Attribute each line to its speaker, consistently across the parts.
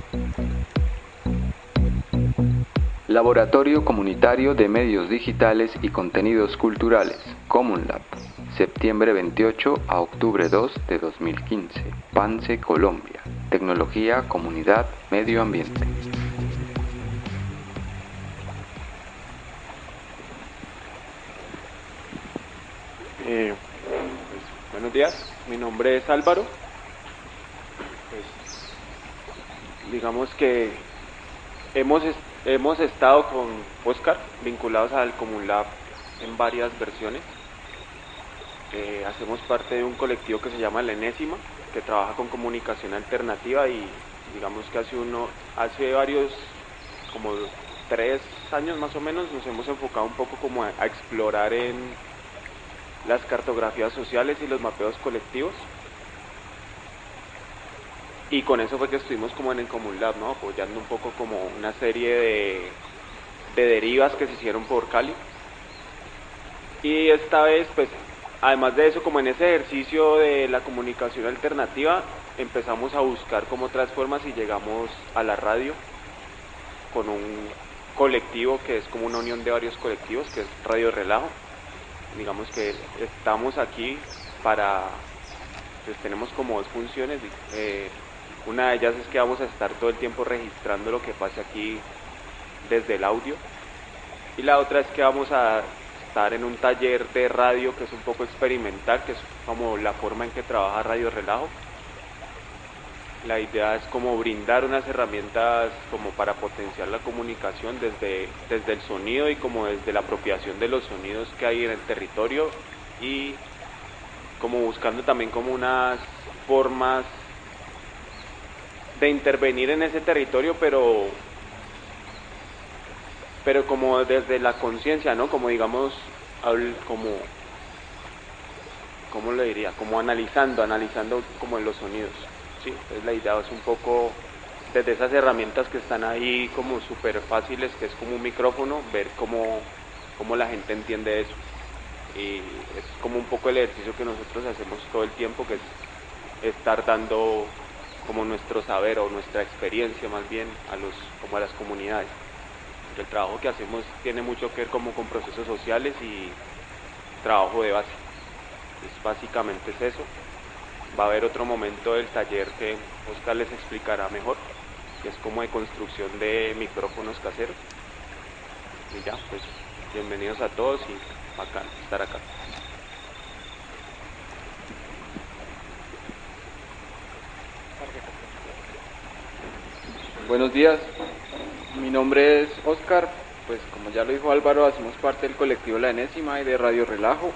Speaker 1: Laboratorio Comunitario de Medios Digitales y Contenidos Culturales, CommunLab, septiembre 28 a octubre 2 de 2015, Pance, Colombia. Tecnología, comunidad, medio ambiente.
Speaker 2: Buenos días, mi nombre es Álvaro. Digamos que hemos estado con Oscar vinculados al CommunLab en varias versiones. Hacemos parte de un colectivo que se llama La Enésima, que trabaja con comunicación alternativa, y digamos que hace varios, como 3 años más o menos, nos hemos enfocado un poco como a explorar en las cartografías sociales y los mapeos colectivos. Y con eso fue que estuvimos como en el CommunLab, ¿no? Apoyando un poco como una serie de derivas que se hicieron por Cali. Y esta vez, pues, además de eso, como en ese ejercicio de la comunicación alternativa, empezamos a buscar como otras formas y llegamos a la radio con un colectivo que es como una unión de varios colectivos, que es Radio Relajo. Digamos que estamos aquí pues tenemos como 2 funciones. Una de ellas es que vamos a estar todo el tiempo registrando lo que pase aquí desde el audio, y la otra es que vamos a estar en un taller de radio que es un poco experimental, que es como la forma en que trabaja Radio Relajo. La idea es como brindar unas herramientas como para potenciar la comunicación desde el sonido y como desde la apropiación de los sonidos que hay en el territorio, y como buscando también como unas formas de intervenir en ese territorio, pero como desde la conciencia, ¿no? Como digamos, ¿cómo le diría? Como analizando como en los sonidos, ¿sí? Entonces la idea es un poco desde esas herramientas que están ahí como súper fáciles, que es como un micrófono, ver cómo la gente entiende eso. Y es como un poco el ejercicio que nosotros hacemos todo el tiempo, que es estar dando como nuestro saber o nuestra experiencia más bien a las comunidades. El trabajo que hacemos tiene mucho que ver como con procesos sociales y trabajo de base. Entonces, básicamente es eso. Va a haber otro momento del taller que Oscar les explicará mejor, que es como de construcción de micrófonos caseros. Y ya, pues bienvenidos a todos y bacán estar acá.
Speaker 3: Buenos días, mi nombre es Oscar. Pues como ya lo dijo Álvaro, hacemos parte del colectivo La Enésima y de Radio Relajo.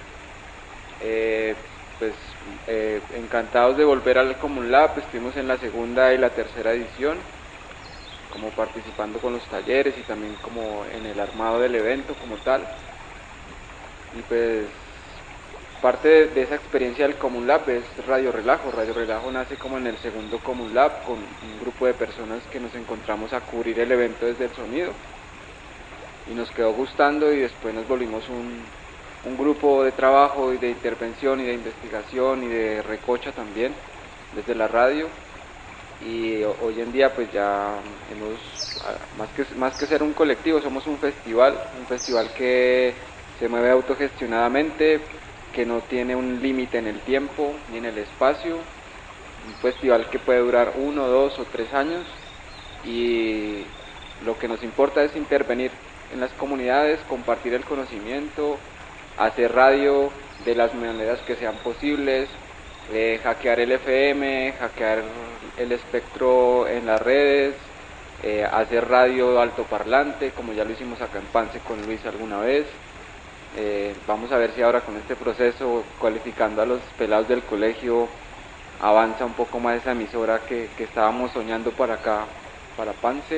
Speaker 3: Encantados de volver al CommunLab. Estuvimos en la segunda y la tercera edición, como participando con los talleres y también como en el armado del evento como tal. Y pues parte de esa experiencia del CommunLab es Radio Relajo. Radio Relajo nace como en el segundo CommunLab, con un grupo de personas que nos encontramos a cubrir el evento desde el sonido, y nos quedó gustando, y después nos volvimos un grupo de trabajo y de intervención y de investigación y de recocha también desde la radio. Y hoy en día pues ya más que ser un colectivo, somos un festival que se mueve autogestionadamente, que no tiene un límite en el tiempo ni en el espacio. Un festival que puede durar 1, 2 o 3 años, y lo que nos importa es intervenir en las comunidades, compartir el conocimiento, hacer radio de las maneras que sean posibles, hackear el FM, hackear el espectro en las redes, hacer radio altoparlante, como ya lo hicimos acá en Pance con Luis alguna vez. Vamos a ver si ahora con este proceso, cualificando a los pelados del colegio, avanza un poco más esa emisora que estábamos soñando para acá, para Pance.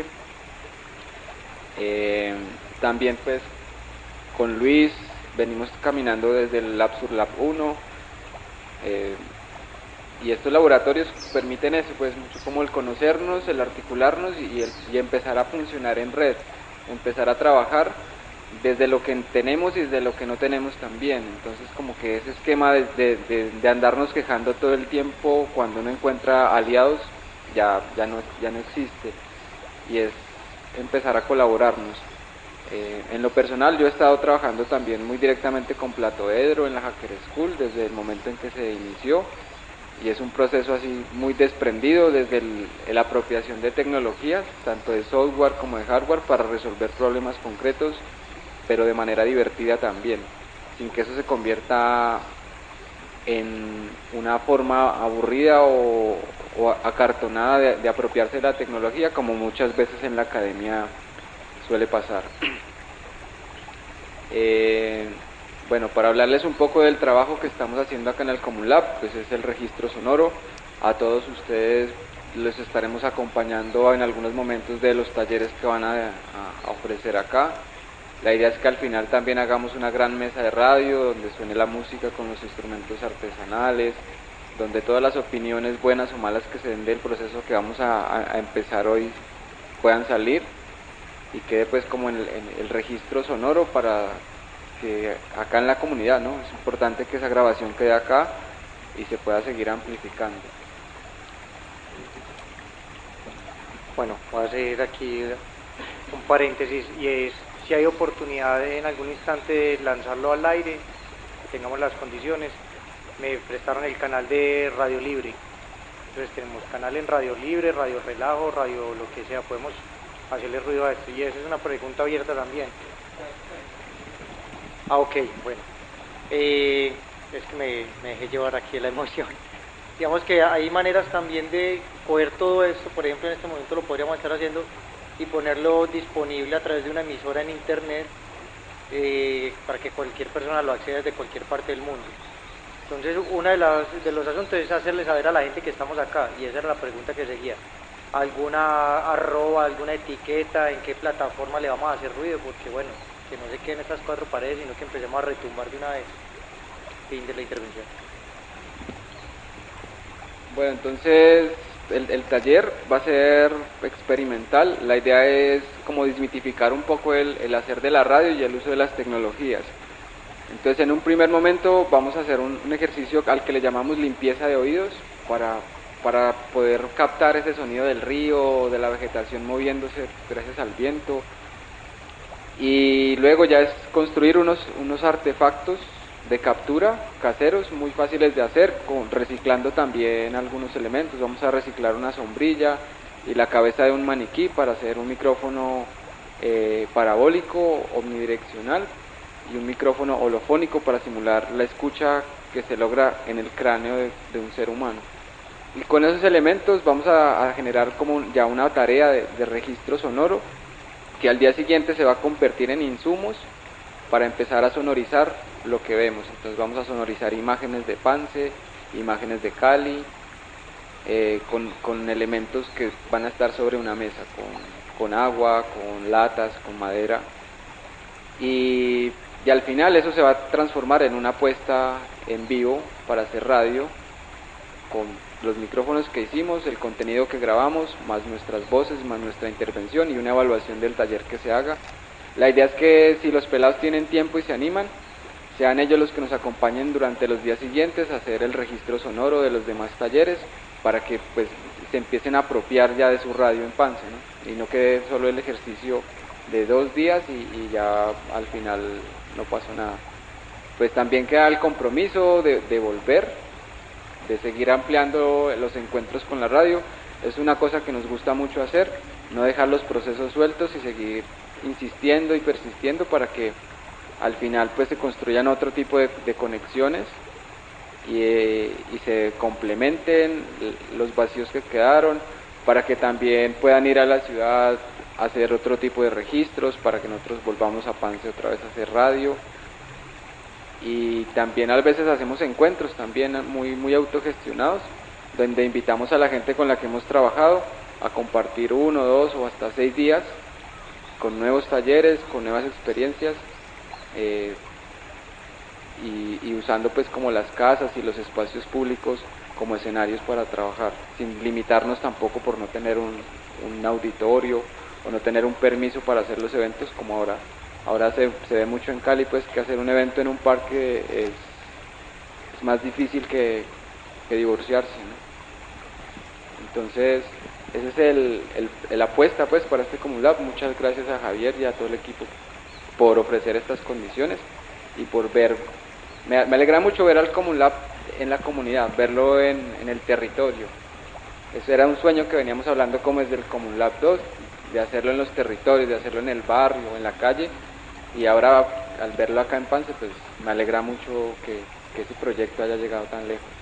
Speaker 3: También pues con Luis venimos caminando desde el Lab Sur Lab 1, y estos laboratorios permiten eso, pues mucho como el conocernos, el articularnos y empezar a funcionar en red, empezar a trabajar desde lo que tenemos y desde lo que no tenemos también. Entonces como que ese esquema de andarnos quejando todo el tiempo cuando uno encuentra aliados, ya no existe, y es empezar a colaborarnos. En lo personal yo he estado trabajando también muy directamente con Platoedro en la Hacker School desde el momento en que se inició, y es un proceso así muy desprendido desde la apropiación de tecnologías, tanto de software como de hardware, para resolver problemas concretos, pero de manera divertida también, sin que eso se convierta en una forma aburrida o acartonada de apropiarse de la tecnología, como muchas veces en la academia suele pasar. Bueno, para hablarles un poco del trabajo que estamos haciendo acá en el Common Lab, pues es el registro sonoro. A todos ustedes les estaremos acompañando en algunos momentos de los talleres que van a ofrecer acá. La idea es que al final también hagamos una gran mesa de radio donde suene la música con los instrumentos artesanales, donde todas las opiniones buenas o malas que se den del proceso que vamos a empezar hoy puedan salir, y quede pues como en el registro sonoro para que acá en la comunidad, ¿no? Es importante que esa grabación quede acá y se pueda seguir amplificando.
Speaker 4: Bueno, voy a hacer aquí un paréntesis, y es si hay oportunidad en algún instante de lanzarlo al aire, que tengamos las condiciones. Me prestaron el canal de Radio Libre, entonces tenemos canal en Radio Libre, Radio Relajo, Radio lo que sea, podemos hacerle ruido a esto, y esa es una pregunta abierta también. Ok, bueno, es que me dejé llevar aquí la emoción. Digamos que hay maneras también de coger todo esto, por ejemplo en este momento lo podríamos estar haciendo y ponerlo disponible a través de una emisora en internet, para que cualquier persona lo acceda desde cualquier parte del mundo. Entonces uno de los asuntos es hacerle saber a la gente que estamos acá, y esa era la pregunta que seguía. ¿Alguna arroba, alguna etiqueta, en qué plataforma le vamos a hacer ruido? Porque bueno, que no se queden estas cuatro paredes, sino que empecemos a retumbar de una vez. Fin de la intervención.
Speaker 3: Bueno, entonces el taller va a ser experimental. La idea es como desmitificar un poco el hacer de la radio y el uso de las tecnologías. Entonces en un primer momento vamos a hacer un ejercicio al que le llamamos limpieza de oídos, para poder captar ese sonido del río, de la vegetación moviéndose gracias al viento. Y luego ya es construir unos artefactos de captura caseros muy fáciles de hacer, reciclando también algunos elementos. Vamos a reciclar una sombrilla y la cabeza de un maniquí para hacer un micrófono parabólico omnidireccional, y un micrófono holofónico para simular la escucha que se logra en el cráneo de un ser humano. Y con esos elementos vamos a generar como ya una tarea de registro sonoro, que al día siguiente se va a convertir en insumos para empezar a sonorizar lo que vemos. Entonces vamos a sonorizar imágenes de Pance, imágenes de Cali, con elementos que van a estar sobre una mesa, con agua, con latas, con madera, y al final eso se va a transformar en una puesta en vivo para hacer radio, con los micrófonos que hicimos, el contenido que grabamos, más nuestras voces, más nuestra intervención y una evaluación del taller que se haga. La idea es que si los pelados tienen tiempo y se animan, sean ellos los que nos acompañen durante los días siguientes a hacer el registro sonoro de los demás talleres, para que pues se empiecen a apropiar ya de su radio en Pance, ¿no? Y no quede solo el ejercicio de 2 días y ya al final no pasó nada. Pues también queda el compromiso de volver, de seguir ampliando los encuentros con la radio. Es una cosa que nos gusta mucho hacer, no dejar los procesos sueltos y seguir insistiendo y persistiendo para que al final pues se construyan otro tipo de conexiones y se complementen los vacíos que quedaron, para que también puedan ir a la ciudad a hacer otro tipo de registros, para que nosotros volvamos a Pance otra vez a hacer radio. Y también a veces hacemos encuentros también muy autogestionados, donde invitamos a la gente con la que hemos trabajado a compartir 1, 2 o hasta 6 días con nuevos talleres, con nuevas experiencias, y usando pues como las casas y los espacios públicos como escenarios para trabajar, sin limitarnos tampoco por no tener un auditorio o no tener un permiso para hacer los eventos como ahora. Ahora se ve mucho en Cali pues que hacer un evento en un parque es más difícil que divorciarse, ¿no? Entonces, ese es el apuesta pues para este Common Lab. Muchas gracias a Javier y a todo el equipo por ofrecer estas condiciones y por ver, me alegra mucho ver al Common Lab en la comunidad, verlo en el territorio. Eso era un sueño que veníamos hablando como desde el Common Lab 2, de hacerlo en los territorios, de hacerlo en el barrio, en la calle, y ahora al verlo acá en Pance, pues me alegra mucho que ese proyecto haya llegado tan lejos.